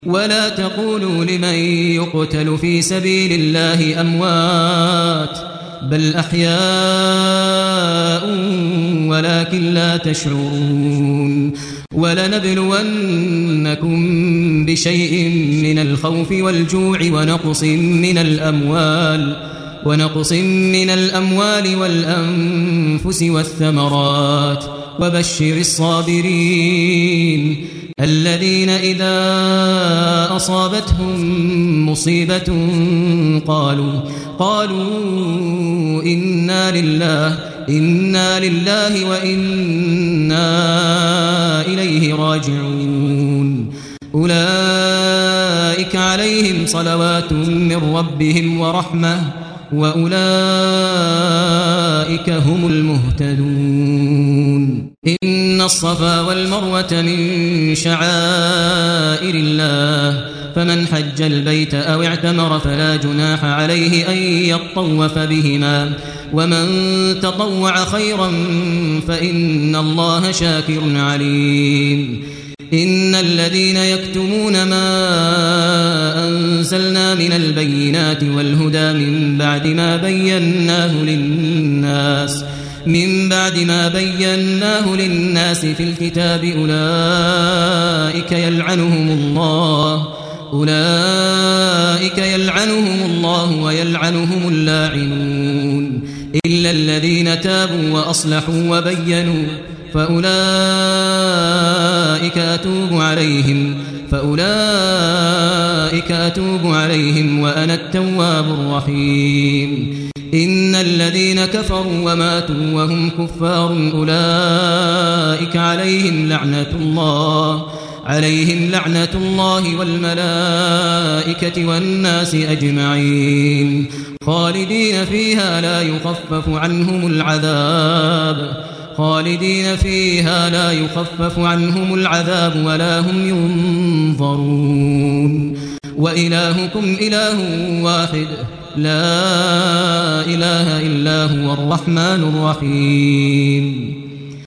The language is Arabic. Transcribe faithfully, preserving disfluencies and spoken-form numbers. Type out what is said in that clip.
ولا تقولوا لمن يقتل في سبيل الله أموات بل أحياء ولكن لا تشعرون ولنبلونكم بشيء من الخوف والجوع ونقص من الأموال ونقص من الأموال والأنفس والثمرات وبشر الصابرين الذين إذا أصابتهم مصيبة قالوا قالوا إنا لله إنا لله وإنا إليه راجعون أولئك عليهم صلوات من ربهم ورحمة وأولئك هم المهتدون إن الصفا والمروة من شعائر الله فمن حج البيت أو اعتمر فلا جناح عليه أن يطوف بهما ومن تطوع خيرا فإن الله شاكر عليم إن الذين يكتمون ما أنزلنا من البينات والهدى من بعد ما بيناه للناس من بعد ما بيناه للناس في الكتاب أولئك يلعنهم الله أولئك يلعنهم الله ويلعنهم اللاعنون إلا الذين تابوا وأصلحوا وبينوا فأولئك أتوب عليهم فأولئك أتوب عليهم وأنا التواب الرحيم إن الذين كفروا وماتوا وهم كفار أولئك عليهم لعنة الله عليهم لعنة الله والملائكة والناس أجمعين خالدين فيها لا يخفف عنهم العذاب خالدين فيها لا يخفف عنهم العذاب ولا هم ينظرون وإلهكم إله واحد لا إله إلا هو الرحمن الرحيم